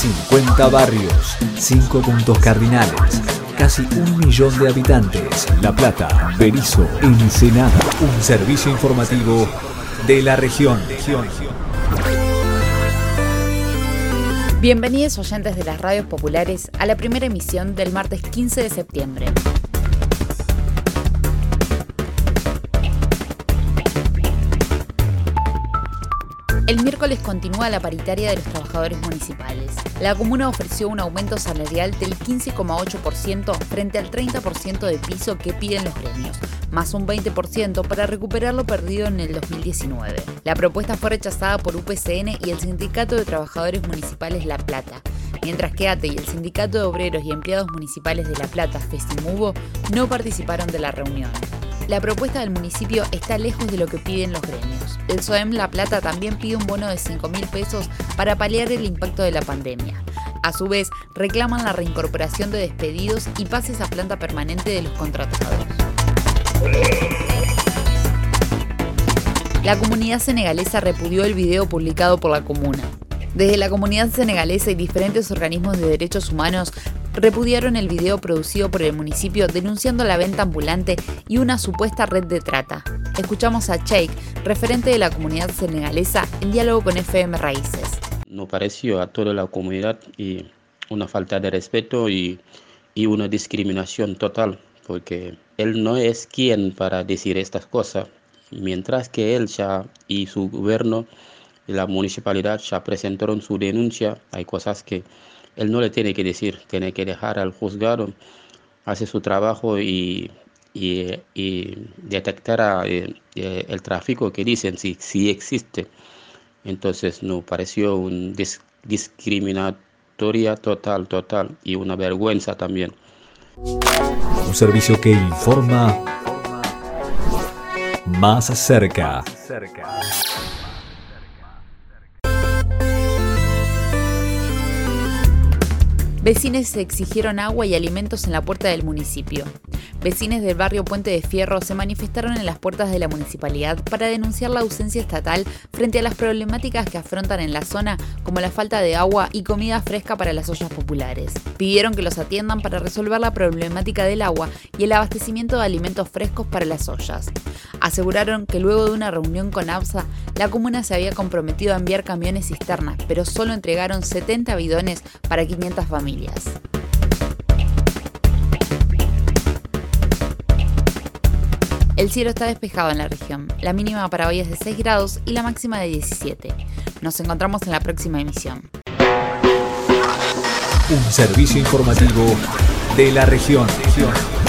50 barrios, 5 puntos cardinales, casi 1 millón de habitantes. La Plata, Berisso, Ensenada. Un servicio informativo de la región. Bienvenidos oyentes de las radios populares a la primera emisión del martes 15 de septiembre. El miércoles continúa la paritaria de los trabajadores municipales. La comuna ofreció un aumento salarial del 15,8% frente al 30% de piso que piden los gremios, más un 20% para recuperar lo perdido en el 2019. La propuesta fue rechazada por UPCN y el Sindicato de Trabajadores Municipales La Plata, mientras que ATE y el Sindicato de Obreros y Empleados Municipales de La Plata, FESIMUBO, no participaron de la reunión. La propuesta del municipio está lejos de lo que piden los gremios. El SOEM La Plata también pide un bono de 5.000 pesos para paliar el impacto de la pandemia. A su vez, reclaman la reincorporación de despedidos y pases a planta permanente de los contratados. La comunidad senegalesa repudió el video publicado por la comuna. Desde la comunidad senegalesa y diferentes organismos de derechos humanos repudiaron el video producido por el municipio denunciando la venta ambulante y una supuesta red de trata. Escuchamos a Cheikh, referente de la comunidad senegalesa, en diálogo con FM Raíces. Nos pareció a toda la comunidad y una falta de respeto y una discriminación total, porque él no es quien para decir estas cosas, mientras que él ya y su gobierno y la municipalidad ya presentaron su denuncia. Hay cosas que él no le tiene que decir, tiene que dejar al juzgado, hacer su trabajo y detectar el tráfico que dicen si existe. Entonces nos pareció un discriminatoria total y una vergüenza también. Un servicio que informa más cerca. Vecinos exigieron agua y alimentos en la puerta del municipio. Vecinos del barrio Puente de Fierro se manifestaron en las puertas de la municipalidad para denunciar la ausencia estatal frente a las problemáticas que afrontan en la zona, como la falta de agua y comida fresca para las ollas populares. Pidieron que los atiendan para resolver la problemática del agua y el abastecimiento de alimentos frescos para las ollas. Aseguraron que luego de una reunión con ABSA, la comuna se había comprometido a enviar camiones cisterna, pero solo entregaron 70 bidones para 500 familias. El cielo está despejado en la región. La mínima para hoy es de 6 grados y la máxima de 17. Nos encontramos en la próxima emisión. Un servicio informativo de la región.